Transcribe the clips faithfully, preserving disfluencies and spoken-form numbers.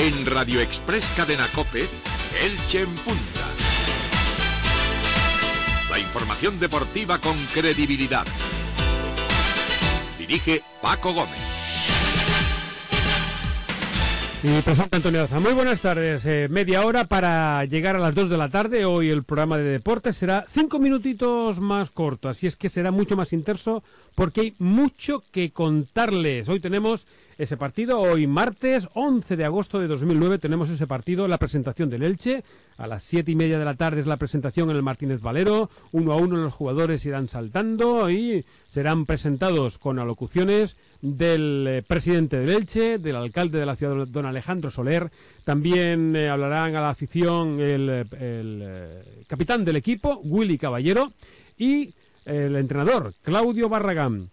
En Radio Express Cadena COPE, Elche en punta. La información deportiva con credibilidad. Dirige Paco Gómez. Y presenta Antonio Daza. Muy buenas tardes. Eh, media hora para llegar a las dos de la tarde. Hoy el programa de deportes será cinco minutitos más corto. Así es que será mucho más intenso porque hay mucho que contarles. Hoy tenemos ese partido. Hoy martes once de agosto de dos mil nueve tenemos ese partido. La presentación del Elche. A las siete y media de la tarde es la presentación en el Martínez Valero. Uno a uno los jugadores irán saltando y serán presentados con alocuciones del eh, presidente del Elche, del alcalde de la ciudad, don Alejandro Soler. También eh, hablarán a la afición el, el eh, capitán del equipo, Willy Caballero, y el entrenador, Claudio Barragán.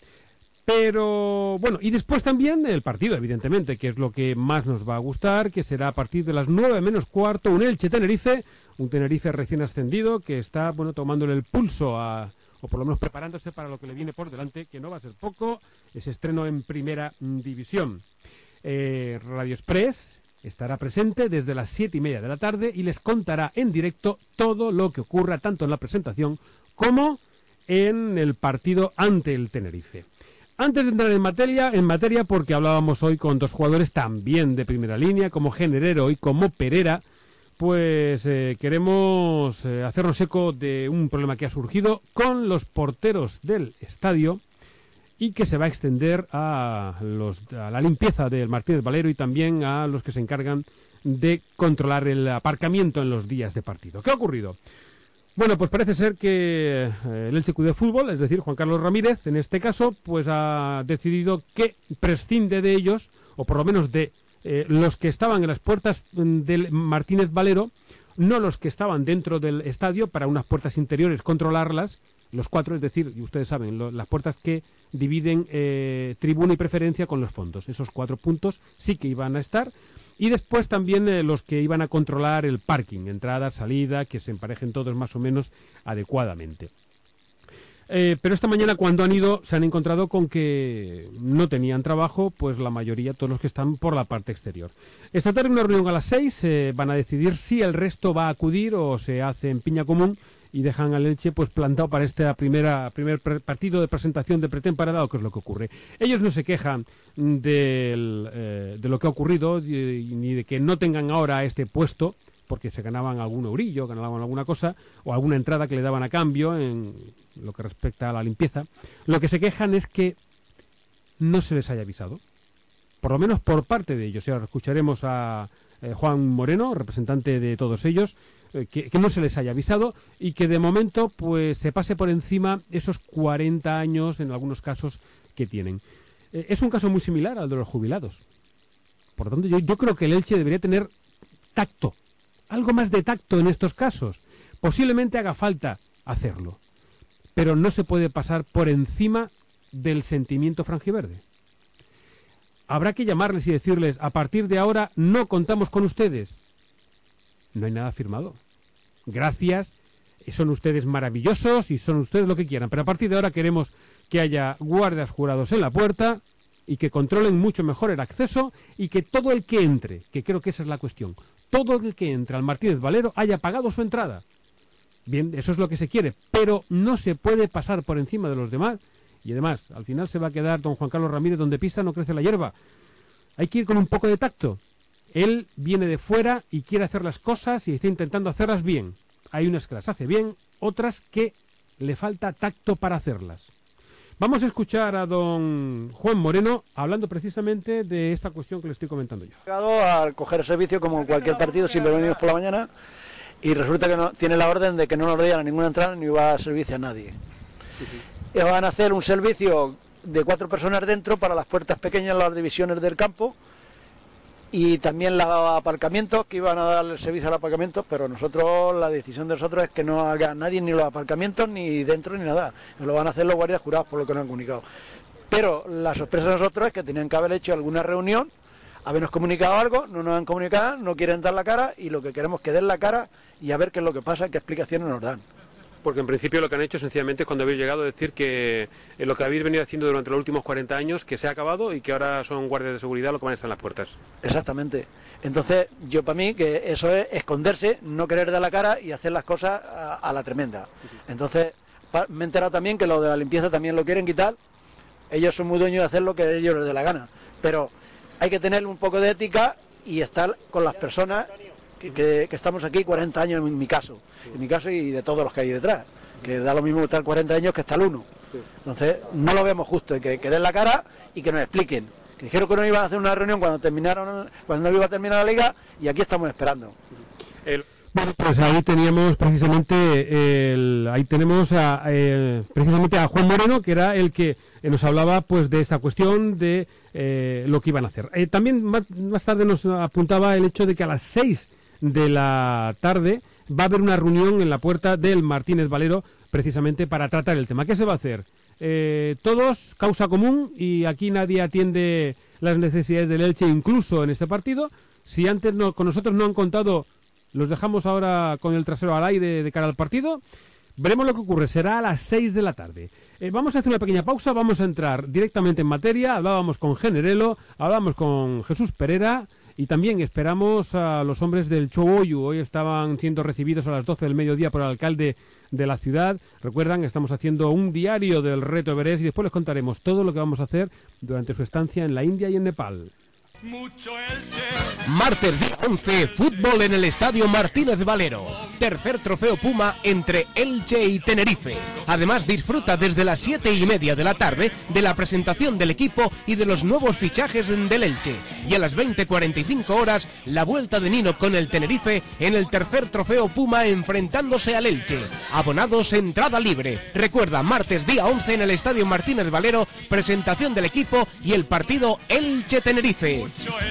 Pero, bueno, y después también el partido, evidentemente, que es lo que más nos va a gustar, que será a partir de las nueve menos cuarto, un Elche-Tenerife, un Tenerife recién ascendido que está, bueno, tomándole el pulso a... o por lo menos preparándose para lo que le viene por delante, que no va a ser poco, ese estreno en Primera División. Eh, Radio Express estará presente desde las siete y media de la tarde y les contará en directo todo lo que ocurra, tanto en la presentación como en el partido ante el Tenerife. Antes de entrar en materia, en materia, porque hablábamos hoy con dos jugadores también de primera línea, como Generero y como Perera, pues eh, queremos eh, hacernos eco de un problema que ha surgido con los porteros del estadio y que se va a extender a, los, a la limpieza del Martínez Valero y también a los que se encargan de controlar el aparcamiento en los días de partido. ¿Qué ha ocurrido? Bueno, pues parece ser que eh, el Elche Club de Fútbol, es decir, Juan Carlos Ramírez, en este caso, pues ha decidido que prescinde de ellos, o por lo menos de Eh, los que estaban en las puertas del Martínez Valero, no los que estaban dentro del estadio, para unas puertas interiores controlarlas, los cuatro, es decir, y ustedes saben, lo, las puertas que dividen eh, tribuna y preferencia con los fondos, esos cuatro puntos sí que iban a estar, y después también eh, los que iban a controlar el parking, entrada, salida, que se emparejen todos más o menos adecuadamente. Eh, pero esta mañana cuando han ido se han encontrado con que no tenían trabajo, pues la mayoría, todos los que están por la parte exterior. Esta tarde una reunión a las seis, eh, van a decidir si el resto va a acudir o se hace en piña común y dejan al Elche pues plantado para este primera, primer partido de presentación de pretemporada, o que es lo que ocurre. Ellos no se quejan del, eh, de lo que ha ocurrido ni de que no tengan ahora este puesto, porque se ganaban algún eurillo, ganaban alguna cosa, o alguna entrada que le daban a cambio en lo que respecta a la limpieza. Lo que se quejan es que no se les haya avisado, por lo menos por parte de ellos. Y ahora escucharemos a eh, Juan Moreno, representante de todos ellos, eh, que, que no se les haya avisado y que de momento pues se pase por encima esos cuarenta años, en algunos casos, que tienen. Eh, es un caso muy similar al de los jubilados. Por lo tanto, yo, yo creo que el Elche debería tener tacto, algo más de tacto en estos casos. Posiblemente haga falta hacerlo, pero no se puede pasar por encima del sentimiento franjiverde. Habrá que llamarles y decirles, a partir de ahora no contamos con ustedes. No hay nada firmado. Gracias, son ustedes maravillosos y son ustedes lo que quieran, pero a partir de ahora queremos que haya guardias jurados en la puerta y que controlen mucho mejor el acceso y que todo el que entre, que creo que esa es la cuestión, todo el que entre al Martínez Valero haya pagado su entrada. Bien, eso es lo que se quiere, pero no se puede pasar por encima de los demás. Y además, al final se va a quedar don Juan Carlos Ramírez donde pisa no crece la hierba. Hay que ir con un poco de tacto. Él viene de fuera y quiere hacer las cosas y está intentando hacerlas bien. Hay unas que las hace bien, otras que le falta tacto para hacerlas. Vamos a escuchar a don Juan Moreno hablando precisamente de esta cuestión que le estoy comentando yo. He llegado al coger el servicio como cualquier partido, siempre venimos por la mañana, y resulta que no, tiene la orden de que no nos dejan a ninguna entrada ni va a servicio a nadie. Sí, sí. Y van a hacer un servicio de cuatro personas dentro para las puertas pequeñas, las divisiones del campo, y también los aparcamientos, que iban a dar el servicio al aparcamiento, pero nosotros, la decisión de nosotros es que no haga nadie ni los aparcamientos, ni dentro, ni nada. Lo van a hacer los guardias jurados, por lo que nos han comunicado. Pero la sorpresa de nosotros es que tenían que haber hecho alguna reunión, habernos comunicado algo, no nos han comunicado, no quieren dar la cara, y lo que queremos es que den la cara y a ver qué es lo que pasa, qué explicaciones nos dan. Porque en principio lo que han hecho sencillamente es cuando habéis llegado a decir que eh, lo que habéis venido haciendo durante los últimos cuarenta años, que se ha acabado y que ahora son guardias de seguridad los que van a estar en las puertas. Exactamente. Entonces, yo para mí que eso es esconderse, no querer dar la cara y hacer las cosas a, a la tremenda. Entonces, pa, me he enterado también que lo de la limpieza también lo quieren quitar. Ellos son muy dueños de hacer lo que a ellos les dé la gana. Pero hay que tener un poco de ética y estar con las personas que, que, que estamos aquí cuarenta años en mi caso. En mi caso y de todos los que hay detrás. Que da lo mismo estar cuarenta años que estar el uno. Entonces, no lo vemos justo, que, que den la cara y que nos expliquen. Que dijeron que no iban a hacer una reunión cuando terminaron, cuando no iba a terminar la liga, y aquí estamos esperando. El... Bueno, pues ahí teníamos precisamente el, ahí tenemos a, eh, precisamente a Juan Moreno, que era el que eh, nos hablaba pues de esta cuestión de eh, lo que iban a hacer. Eh, también más, más tarde nos apuntaba el hecho de que a las seis de la tarde va a haber una reunión en la puerta del Martínez Valero precisamente para tratar el tema. ¿Qué se va a hacer? Eh, todos, causa común, y aquí nadie atiende las necesidades del Elche, incluso en este partido. Si antes no, con nosotros no han contado, los dejamos ahora con el trasero al aire de cara al partido. Veremos lo que ocurre, será a las seis de la tarde. Eh, vamos a hacer una pequeña pausa, vamos a entrar directamente en materia. Hablábamos con Generelo, hablábamos con Jesús Pereira y también esperamos a los hombres del Choboyu. Hoy estaban siendo recibidos a las doce del mediodía por el alcalde de la ciudad. Recuerdan, estamos haciendo un diario del Reto Everest y después les contaremos todo lo que vamos a hacer durante su estancia en la India y en Nepal. Mucho Elche. Martes día once, fútbol en el Estadio Martínez Valero. Tercer trofeo Puma entre Elche y Tenerife. Además, disfruta desde las siete y media de la tarde de la presentación del equipo y de los nuevos fichajes del Elche. Y a las veinte cuarenta y cinco horas, la vuelta de Nino con el Tenerife en el tercer trofeo Puma enfrentándose al Elche. Abonados, entrada libre. Recuerda, martes día once en el Estadio Martínez Valero, presentación del equipo y el partido Elche-Tenerife.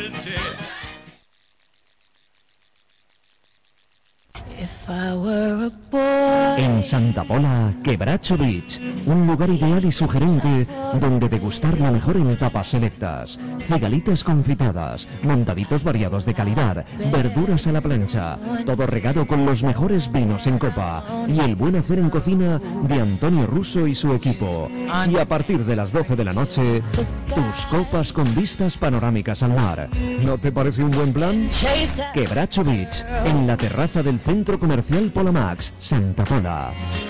En Santa Pola, Quebracho Beach, un lugar ideal y sugerente donde degustar lo mejor en tapas selectas, cigalitas confitadas, montaditos variados de calidad, verduras a la plancha, todo regado con los mejores vinos en copa y el buen hacer en cocina de Antonio Russo y su equipo. Y a partir de las doce de la noche, tus copas con vistas panorámicas al mar. ¿No te parece un buen plan? Quebracho Beach, en la terraza del Centro Comercial Polamax, Santa Pola.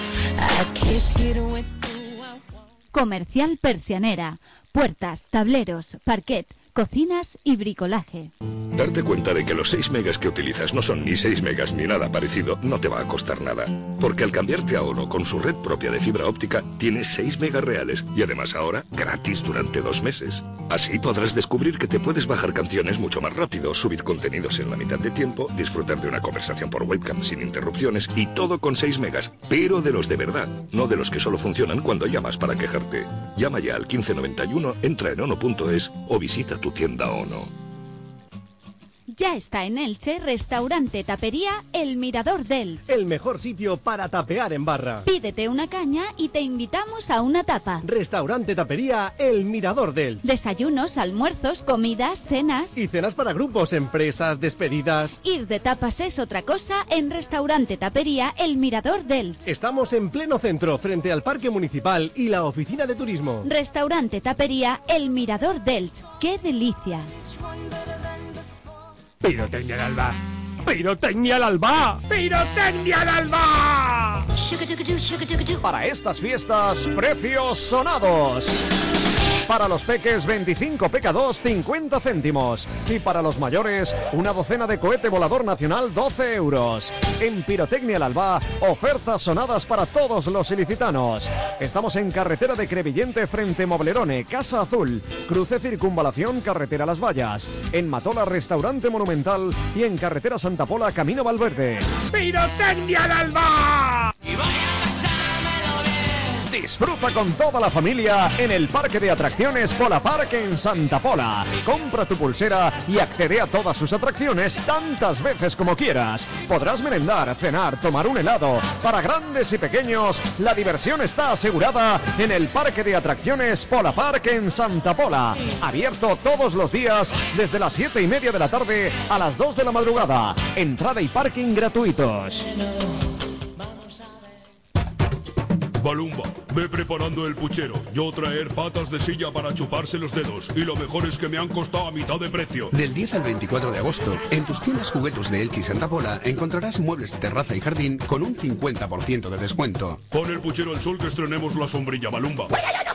Comercial Persianera. Puertas, tableros, parquet, cocinas y bricolaje. Darte cuenta de que los seis megas que utilizas no son ni seis megas ni nada parecido no te va a costar nada. Porque al cambiarte a Ono con su red propia de fibra óptica, tienes seis megas reales y además ahora gratis durante dos meses. Así podrás descubrir que te puedes bajar canciones mucho más rápido, subir contenidos en la mitad de tiempo, disfrutar de una conversación por webcam sin interrupciones y todo con seis megas, pero de los de verdad, no de los que solo funcionan cuando llamas para quejarte. Llama ya al quince noventa y uno, entra en ono punto es o visita tu tienda Ono. Ya está en Elche, restaurante tapería El Mirador de Elche. El mejor sitio para tapear en barra. Pídete una caña y te invitamos a una tapa. Restaurante tapería El Mirador de Elche. Desayunos, almuerzos, comidas, cenas. Y cenas para grupos, empresas, despedidas. Ir de tapas es otra cosa en restaurante tapería El Mirador de Elche. Estamos en pleno centro, frente al Parque Municipal y la Oficina de Turismo. Restaurante tapería El Mirador de Elche. ¡Qué delicia! ¡Pirotecnia al alba! ¡Pirotecnia al alba! ¡Pirotecnia al alba! Para estas fiestas, precios sonados. Para los peques, veinticinco P K dos, cincuenta céntimos. Y para los mayores, una docena de cohete volador nacional, doce euros. En Pirotecnia al Alba, ofertas sonadas para todos los ilicitanos. Estamos en carretera de Crevillente frente Moblerone, Casa Azul. Cruce Circunvalación, carretera Las Vallas. En Matola, restaurante Monumental. Y en carretera Santa Pola, camino Valverde. ¡Pirotecnia al alba! Disfruta con toda la familia en el parque de atracciones Polapark en Santa Pola. Compra tu pulsera y accede a todas sus atracciones tantas veces como quieras. Podrás merendar, cenar, tomar un helado. Para grandes y pequeños, la diversión está asegurada en el parque de atracciones Polapark en Santa Pola. Abierto todos los días desde las siete y media de la tarde a las dos de la madrugada. Entrada y parking gratuitos. Balumba, ve preparando el puchero. Yo traer patas de silla para chuparse los dedos. Y lo mejor es que me han costado a mitad de precio. Del diez al veinticuatro de agosto, en tus tiendas juguetos de Elche y Santa Pola encontrarás muebles de terraza y jardín con un cincuenta por ciento de descuento. Pon el puchero al sol que estrenemos la sombrilla, Balumba.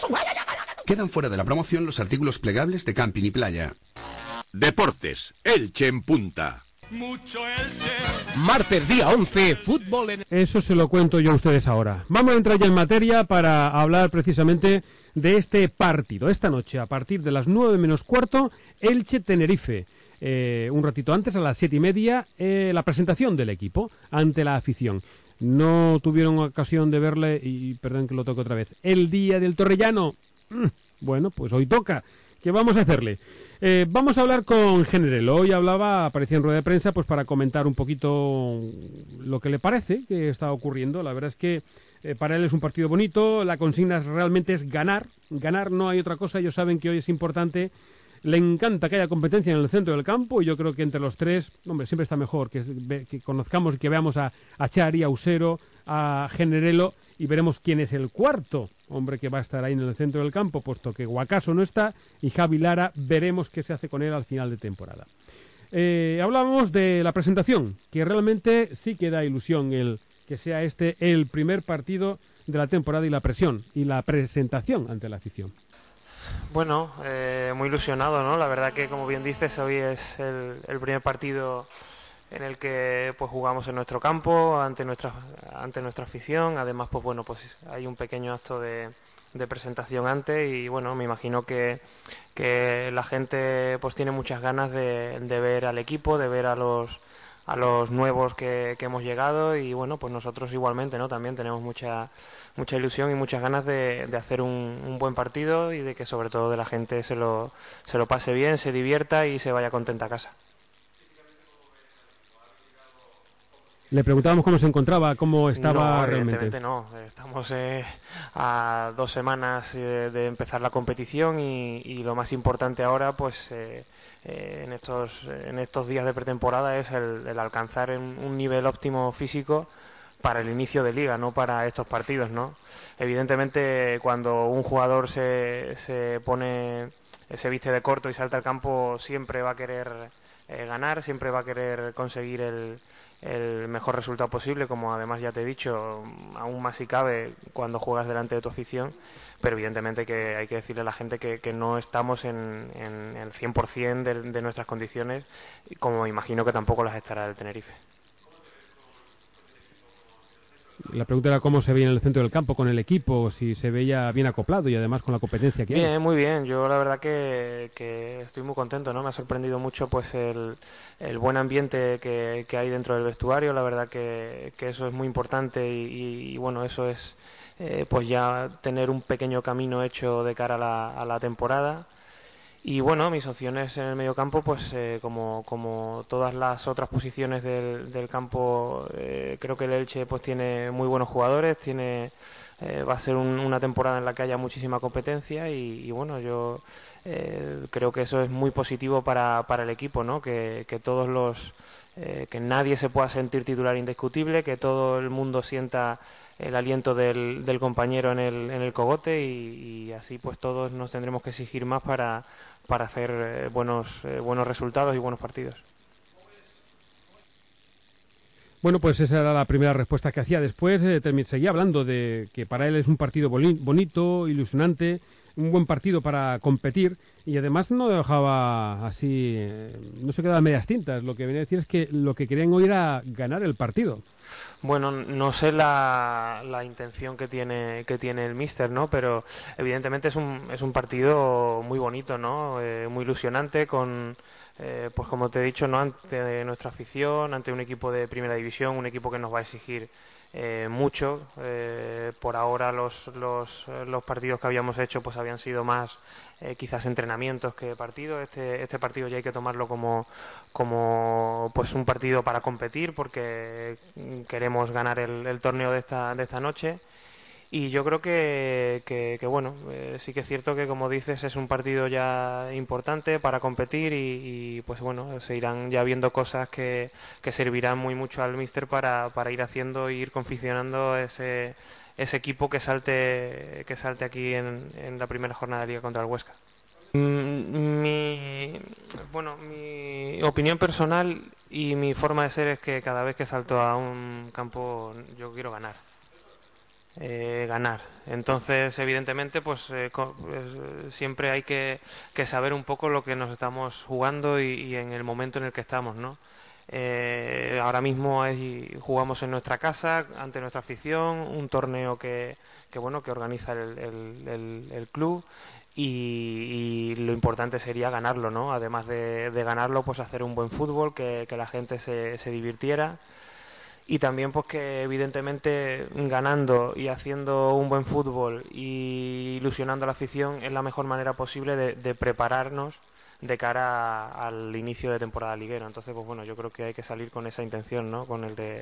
Quedan fuera de la promoción los artículos plegables de camping y playa. Deportes, Elche en punta. Mucho Elche. Martes día once, fútbol en... Eso se lo cuento yo a ustedes ahora. Vamos a entrar ya en materia para hablar precisamente de este partido. Esta noche, a partir de las nueve menos cuarto, Elche-Tenerife. Eh, un ratito antes, a las siete y media, eh, la presentación del equipo ante la afición. No tuvieron ocasión de verle, y perdón que lo toque otra vez, el día del Torrellano. Mm, bueno, pues hoy toca. ¿Qué vamos a hacerle? Eh, vamos a hablar con Generelo. Hoy hablaba, aparecía en rueda de prensa, pues para comentar un poquito lo que le parece que está ocurriendo. La verdad es que eh, para él es un partido bonito, la consigna realmente es ganar. Ganar, no hay otra cosa, ellos saben que hoy es importante. Le encanta que haya competencia en el centro del campo y yo creo que entre los tres, hombre, siempre está mejor que, que conozcamos y que veamos a, a Chari, a Usero, a Generelo y veremos quién es el cuarto hombre que va a estar ahí en el centro del campo, puesto que Guacaso no está y Javi Lara, veremos qué se hace con él al final de temporada. Eh, hablábamos de la presentación, que realmente sí que da ilusión el que sea este el primer partido de la temporada y la presión y la presentación ante la afición. Bueno, eh, muy ilusionado, ¿no? La verdad que, como bien dices, hoy es el, el primer partido en el que pues jugamos en nuestro campo, ante nuestra ante nuestra afición. Además, pues bueno, pues hay un pequeño acto de, de presentación antes y bueno, me imagino que, que la gente pues tiene muchas ganas de, de ver al equipo, de ver a los a los nuevos que, que hemos llegado y bueno, pues nosotros igualmente, ¿no? También tenemos mucha mucha ilusión y muchas ganas de, de hacer un, un buen partido y de que sobre todo de la gente se lo se lo pase bien, se divierta y se vaya contenta a casa. Le preguntábamos cómo se encontraba, cómo estaba no, realmente. Evidentemente no, estamos eh, a dos semanas eh, de empezar la competición y, y lo más importante ahora, pues eh, eh, en estos en estos días de pretemporada es el, el alcanzar un, un nivel óptimo físico para el inicio de liga, no para estos partidos, ¿no? Evidentemente, cuando un jugador se, se pone, se viste de corto y salta al campo, siempre va a querer eh, ganar, siempre va a querer conseguir el el mejor resultado posible, como además ya te he dicho, aún más si cabe cuando juegas delante de tu afición, pero evidentemente que hay que decirle a la gente que, que no estamos en, en el cien por ciento de, de nuestras condiciones, como imagino que tampoco las estará el Tenerife. La pregunta era cómo se veía en el centro del campo con el equipo, si se veía bien acoplado y además con la competencia que hay. Bien, muy bien. Yo la verdad que, que estoy muy contento, ¿no? Me ha sorprendido mucho pues el, el buen ambiente que, que hay dentro del vestuario. La verdad que, que eso es muy importante y, y, y bueno, eso es eh, pues ya tener un pequeño camino hecho de cara a la, a la temporada. Y bueno, mis opciones en el mediocampo, pues eh, como, como todas las otras posiciones del, del campo, eh, creo que el Elche pues tiene muy buenos jugadores, tiene eh, va a ser un, una temporada en la que haya muchísima competencia y, y bueno, yo eh, creo que eso es muy positivo para, para el equipo, ¿no? Que, que todos los eh, que nadie se pueda sentir titular indiscutible, que todo el mundo sienta el aliento del, del compañero en el, en el cogote y, y así pues todos nos tendremos que exigir más para, para hacer eh, buenos, eh, buenos resultados y buenos partidos. Bueno, pues esa era la primera respuesta que hacía. Después eh, seguía hablando de que para él es un partido bonito, ilusionante, un buen partido para competir y además no dejaba así, eh, no se quedaba a medias tintas. Lo que venía a decir es que lo que querían hoy era ganar el partido. Bueno, no sé la, la intención que tiene que tiene el míster, ¿no? Pero evidentemente es un es un partido muy bonito, ¿no? Eh, muy ilusionante con eh, pues como te he dicho, ¿no? Ante nuestra afición, ante un equipo de primera división, un equipo que nos va a exigir eh, mucho. Eh, por ahora los los los partidos que habíamos hecho pues habían sido más eh, quizás entrenamientos que partidos. Este este partido ya hay que tomarlo como como pues un partido para competir porque queremos ganar el, el torneo de esta de esta noche y yo creo que, que, que bueno, eh, sí que es cierto que como dices es un partido ya importante para competir y, y pues bueno, se irán ya viendo cosas que, que servirán muy mucho al míster para, para ir haciendo e ir confeccionando ese ese equipo que salte que salte aquí en, en la primera jornada de Liga contra el Huesca. Mi, bueno, mi opinión personal y mi forma de ser es que cada vez que salto a un campo yo quiero ganar. Eh, ganar. Entonces, evidentemente, pues, eh, co- pues, siempre hay que, que saber un poco lo que nos estamos jugando y, y en el momento en el que estamos, ¿no? Eh, ahora mismo hay, jugamos en nuestra casa, ante nuestra afición, un torneo que, que bueno, que organiza el, el, el, el club. Y, y lo importante sería ganarlo, ¿no? Además de, de ganarlo, pues hacer un buen fútbol, que, que la gente se, se divirtiera. Y también pues que evidentemente ganando y haciendo un buen fútbol y ilusionando a la afición es la mejor manera posible de, de prepararnos de cara a- al inicio de temporada liguera. Entonces, pues bueno, yo creo que hay que salir con esa intención, ¿no? Con el de...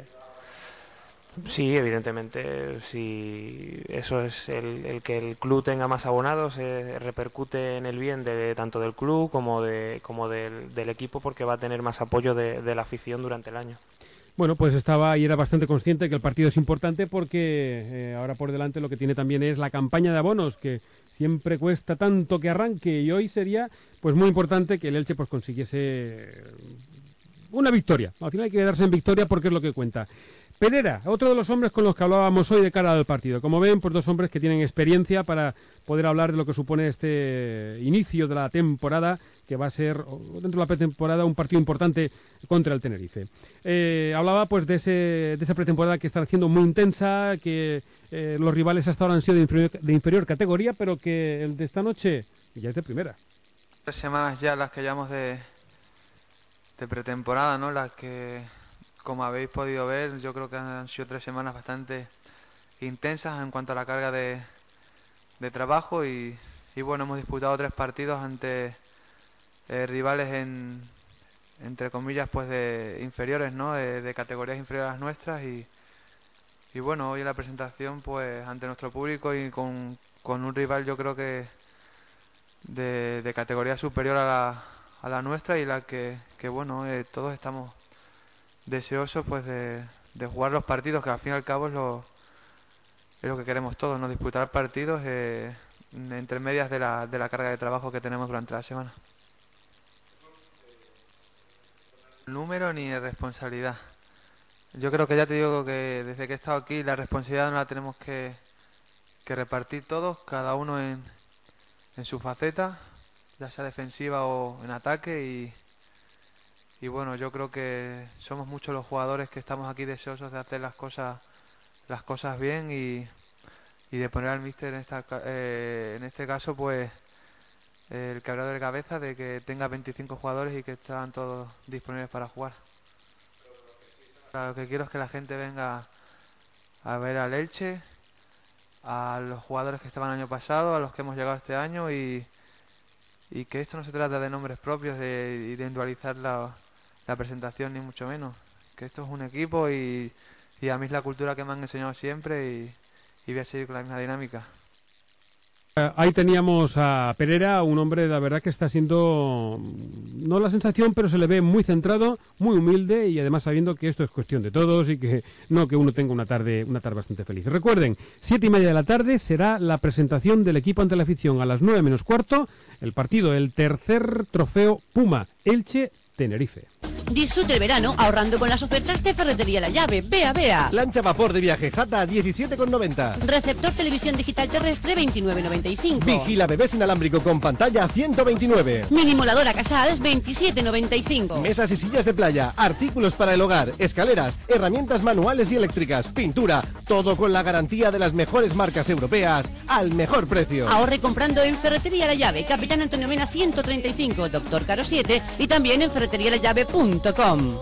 Sí, evidentemente, si eso es el, el que el club tenga más abonados, se repercute en el bien de tanto del club como de como del, del equipo, porque va a tener más apoyo de, de la afición durante el año. Bueno, pues estaba y era bastante consciente que el partido es importante porque eh, ahora por delante lo que tiene también es la campaña de abonos, que siempre cuesta tanto que arranque, y hoy sería pues muy importante que el Elche pues consiguiese una victoria. Al final hay que quedarse en victoria porque es lo que cuenta. Pereira, otro de los hombres con los que hablábamos hoy de cara al partido. Como ven, pues dos hombres que tienen experiencia para poder hablar de lo que supone este inicio de la temporada, que va a ser, o dentro de la pretemporada, un partido importante contra el Tenerife. Eh, hablaba pues de, ese, de esa pretemporada que está haciendo muy intensa, que eh, los rivales hasta ahora han sido de inferior, de inferior categoría, pero que el de esta noche ya es de primera. Tres semanas ya las que llevamos de, de pretemporada, ¿no? Las que, como habéis podido ver, yo creo que han sido tres semanas bastante intensas en cuanto a la carga de, de trabajo y, y bueno, hemos disputado tres partidos ante eh, rivales en, entre comillas, pues de inferiores, ¿no? De, de categorías inferiores a las nuestras y, y bueno, hoy en la presentación, pues ante nuestro público y con, con un rival, yo creo que de, de categoría superior a la, a la nuestra y la que, que bueno, eh, todos estamos deseosos pues de, de jugar los partidos, que al fin y al cabo es lo, es lo que queremos todos, ¿no? Disputar partidos eh, entre medias de la, de la carga de trabajo que tenemos durante la semana. Número ni responsabilidad. Yo creo que ya te digo que desde que he estado aquí la responsabilidad no la tenemos que, que repartir todos, cada uno en, en su faceta, ya sea defensiva o en ataque y, y bueno, yo creo que somos muchos los jugadores que estamos aquí deseosos de hacer las cosas las cosas bien y, y de poner al míster en, esta, eh, en este caso pues el quebrado de cabeza de que tenga veinticinco jugadores y que están todos disponibles para jugar. Lo que quiero es que la gente venga a ver al Elche, a los jugadores que estaban el año pasado, a los que hemos llegado este año y, y que esto no se trata de nombres propios, de individualizar la, la presentación ni mucho menos, que esto es un equipo y, y a mí es la cultura que me han enseñado siempre y, y voy a seguir con la misma dinámica. Eh, Ahí teníamos a Pereira, un hombre, la verdad que está siendo, no la sensación, pero se le ve muy centrado, muy humilde y además sabiendo que esto es cuestión de todos y que no que uno tenga una tarde, una tarde bastante feliz. Recuerden, siete y media de la tarde será la presentación del equipo ante la afición. A las nueve menos cuarto, el partido, el tercer trofeo Puma, Elche Tenerife. Disfrute el verano ahorrando con las ofertas de Ferretería La Llave. Vea, vea. Lancha vapor de viaje Jata a diecisiete con noventa. Receptor televisión digital terrestre veintinueve noventa y cinco. Vigila bebés inalámbrico con pantalla ciento veintinueve. Mini moladora Casals veintisiete noventa y cinco. Mesas y sillas de playa, artículos para el hogar, escaleras, herramientas manuales y eléctricas, pintura, todo con la garantía de las mejores marcas europeas al mejor precio. Ahorre comprando en Ferretería La Llave, Capitán Antonio Mena ciento treinta y cinco, Doctor Caro siete y también en ferretería la llave punto com.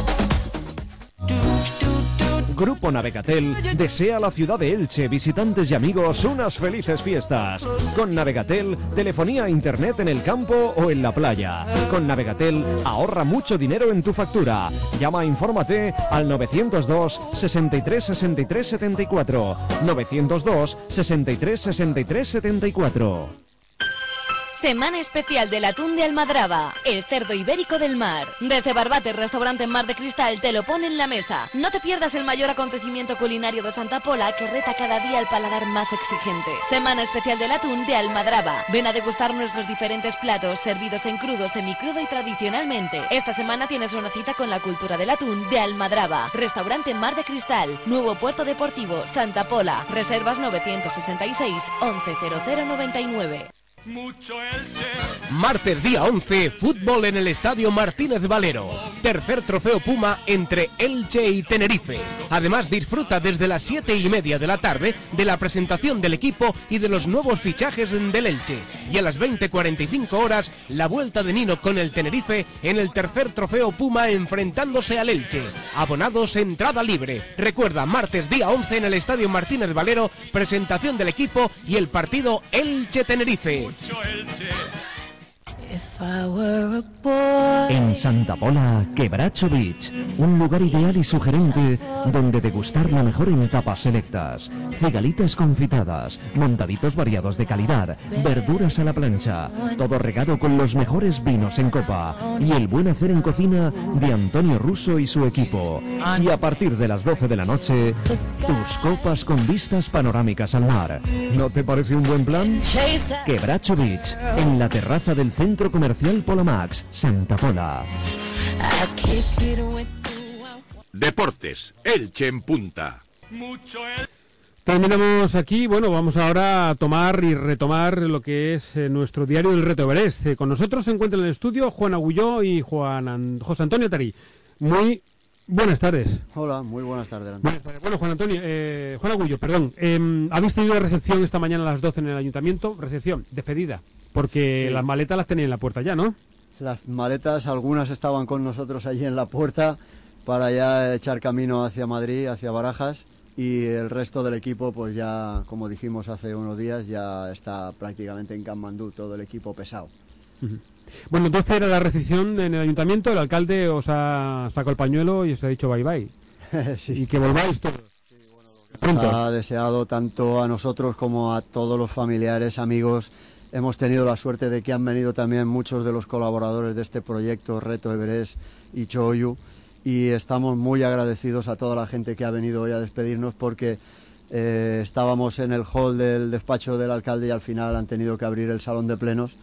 Grupo Navegatel desea a la ciudad de Elche, visitantes y amigos, unas felices fiestas. Con Navegatel, telefonía e internet en el campo o en la playa. Con Navegatel, ahorra mucho dinero en tu factura. Llama e infórmate al novecientos dos, sesenta y tres, sesenta y tres, setenta y cuatro. novecientos dos, sesenta y tres, sesenta y tres, setenta y cuatro. Semana especial del atún de Almadraba, el cerdo ibérico del mar. Desde Barbate, restaurante en Mar de Cristal, te lo pone en la mesa. No te pierdas el mayor acontecimiento culinario de Santa Pola que reta cada día al paladar más exigente. Semana especial del atún de Almadraba. Ven a degustar nuestros diferentes platos, servidos en crudo, semicrudo y tradicionalmente. Esta semana tienes una cita con la cultura del atún de Almadraba. Restaurante en Mar de Cristal, Nuevo Puerto Deportivo, Santa Pola. Reservas novecientos sesenta y seis, once cero cero noventa y nueve. Mucho Elche. Martes día once, fútbol en el Estadio Martínez Valero. Tercer trofeo Puma entre Elche y Tenerife. Además disfruta desde las siete y media de la tarde de la presentación del equipo y de los nuevos fichajes del Elche. Y a las veinte cuarenta y cinco horas, la vuelta de Nino con el Tenerife en el tercer trofeo Puma enfrentándose al Elche. Abonados, entrada libre. Recuerda, martes día once en el Estadio Martínez Valero, presentación del equipo y el partido Elche-Tenerife. En Santa Pola, Quebracho Beach, un lugar ideal y sugerente donde degustar la mejor en tapas selectas, cigalitas confitadas, montaditos variados de calidad, verduras a la plancha, todo regado con los mejores vinos en copa y el buen hacer en cocina de Antonio Russo y su equipo. Y a partir de las doce de la noche, tus copas con vistas panorámicas al mar. ¿No te parece un buen plan? Quebracho Beach, en la terraza del Centro Comercial Polomax, Santa Pola. Deportes, Elche en punta. Terminamos aquí. Bueno, vamos ahora a tomar y retomar lo que es eh, nuestro diario del Reto Everest. Eh, con nosotros se encuentran en el estudio Juan Agulló y Juan An- José Antonio Tarí. Muy buenas tardes. Hola, muy buenas tardes. Buenas tardes. Bueno, Juan Antonio, eh, Juan Agullo, perdón. Eh, ¿Habéis tenido recepción esta mañana a las doce en el ayuntamiento? Recepción, despedida. Porque Sí. las maletas las tenéis en la puerta ya, ¿no? Las maletas, algunas estaban con nosotros allí en la puerta para ya echar camino hacia Madrid, hacia Barajas, y el resto del equipo, pues ya, como dijimos hace unos días, ya está prácticamente en Katmandú, todo el equipo pesado. Uh-huh. Bueno, doce era la recepción en el ayuntamiento, el alcalde os ha sacado el pañuelo y os ha dicho bye bye. Sí. Y que volváis todos. Nos ha deseado tanto a nosotros como a todos los familiares, amigos. Hemos tenido la suerte de que han venido también muchos de los colaboradores de este proyecto, Reto Everest y Choyu, y estamos muy agradecidos a toda la gente que ha venido hoy a despedirnos porque eh, estábamos en el hall del despacho del alcalde y al final han tenido que abrir el salón de plenos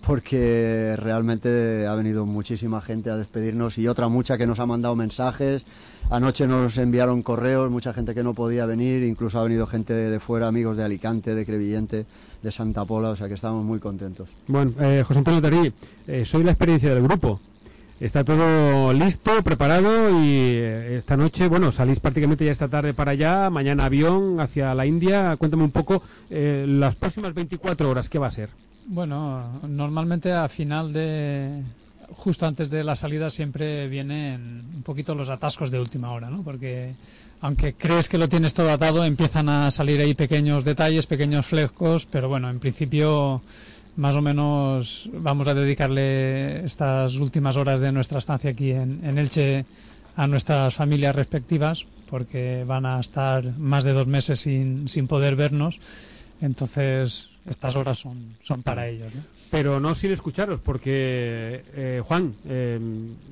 porque realmente ha venido muchísima gente a despedirnos y otra mucha que nos ha mandado mensajes. Anoche nos enviaron correos, mucha gente que no podía venir, incluso ha venido gente de, de fuera, amigos de Alicante, de Crevillente, de Santa Pola, o sea que estamos muy contentos. Bueno, eh, José Antonio Tarí, eh, soy la experiencia del grupo. Está todo listo, preparado y eh, esta noche, bueno, salís prácticamente ya esta tarde para allá, mañana avión hacia la India. Cuéntame un poco eh, las próximas veinticuatro horas, ¿qué va a ser? Bueno, normalmente a final de, justo antes de la salida siempre vienen un poquito los atascos de última hora, ¿no? Porque aunque crees que lo tienes todo atado, empiezan a salir ahí pequeños detalles, pequeños flecos, pero bueno, en principio más o menos vamos a dedicarle estas últimas horas de nuestra estancia aquí en, en Elche a nuestras familias respectivas, porque van a estar más de dos meses sin, sin poder vernos, entonces estas horas son, son para ellos, ¿no? Pero no sin escucharos, porque, eh, Juan, eh,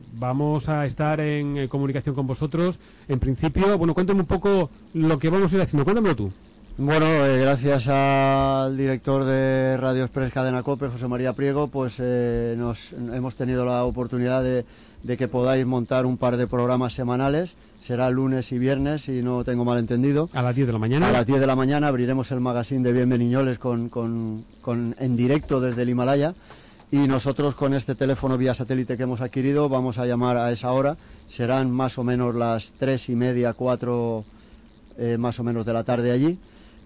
vamos a estar en eh, comunicación con vosotros. En principio, bueno, cuéntame un poco lo que vamos a ir haciendo. Cuéntamelo tú. Bueno, eh, gracias al director de Radio Express Cadena COPE, José María Priego, pues eh, nos hemos tenido la oportunidad de, de que podáis montar un par de programas semanales. Será lunes y viernes, si no tengo mal entendido. A las diez de la mañana. A las diez de la mañana abriremos el magazine de Bienveniñoles con, con, con, en directo desde el Himalaya. Y nosotros con este teléfono vía satélite que hemos adquirido vamos a llamar a esa hora. Serán más o menos las tres y media, cuatro eh, más o menos de la tarde allí.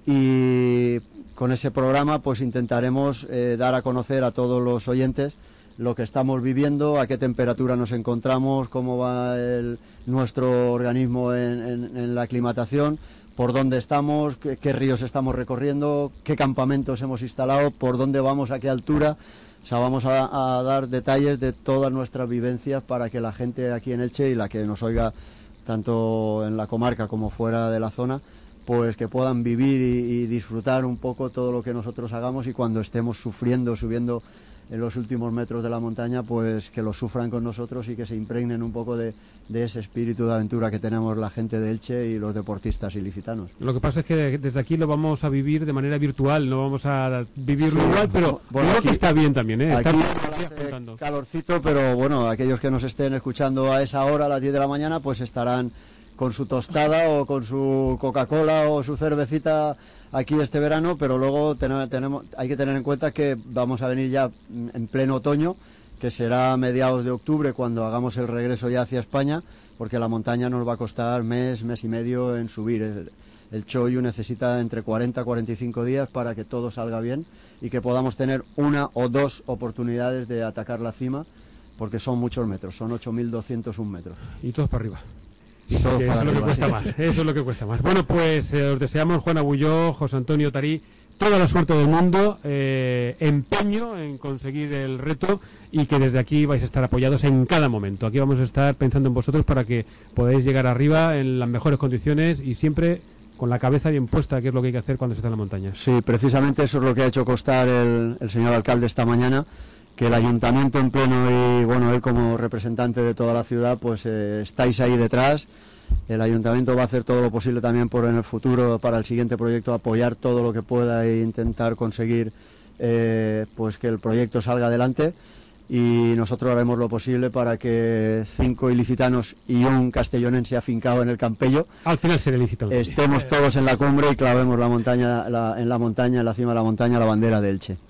Y con ese programa pues intentaremos eh, dar a conocer a todos los oyentes lo que estamos viviendo, a qué temperatura nos encontramos, cómo va el, nuestro organismo en, en, en la aclimatación, por dónde estamos, qué, qué ríos estamos recorriendo, qué campamentos hemos instalado, por dónde vamos, a qué altura. O sea, vamos a, a dar detalles de todas nuestras vivencias para que la gente aquí en Elche y la que nos oiga tanto en la comarca como fuera de la zona pues que puedan vivir y, y disfrutar un poco todo lo que nosotros hagamos, y cuando estemos sufriendo, subiendo en los últimos metros de la montaña, pues que lo sufran con nosotros y que se impregnen un poco de, de ese espíritu de aventura que tenemos la gente de Elche y los deportistas ilicitanos. Lo que pasa es que desde aquí lo vamos a vivir de manera virtual, no vamos a vivirlo Sí, igual, pero bueno, creo aquí- que está bien también, ¿eh? Aquí Está- hace calorcito, pero bueno, aquellos que nos estén escuchando a esa hora, a las diez de la mañana, pues estarán con su tostada o con su Coca-Cola o su cervecita aquí este verano, pero luego ten- tenemos, hay que tener en cuenta que vamos a venir ya en pleno otoño, que será a mediados de octubre cuando hagamos el regreso ya hacia España, porque la montaña nos va a costar mes, mes y medio en subir. El, el Choyu necesita entre cuarenta y cuarenta y cinco días para que todo salga bien y que podamos tener una o dos oportunidades de atacar la cima, porque son muchos metros, son ocho mil doscientos uno metros. Y todos para arriba. Y todos Que para eso es lo que arriba, cuesta sí. más, eso es lo que cuesta más. Bueno, pues eh, os deseamos, Juan Agulló, José Antonio Tarí, toda la suerte del mundo, eh, empeño en conseguir el reto, y que desde aquí vais a estar apoyados en cada momento. Aquí vamos a estar pensando en vosotros para que podáis llegar arriba en las mejores condiciones y siempre con la cabeza bien puesta, que es lo que hay que hacer cuando se está en la montaña. Sí, precisamente eso es lo que ha hecho constar el, el señor alcalde esta mañana, que el ayuntamiento en pleno y bueno, él como representante de toda la ciudad, pues eh, estáis ahí detrás. El ayuntamiento va a hacer todo lo posible también por en el futuro, para el siguiente proyecto, apoyar todo lo que pueda e intentar conseguir eh, pues que el proyecto salga adelante, y nosotros haremos lo posible para que cinco ilicitanos y un castellonense afincado en el Campello, al final será ilicitano, estemos todos en la cumbre y clavemos la montaña, la, en la montaña, en la cima de la montaña, la bandera de Elche.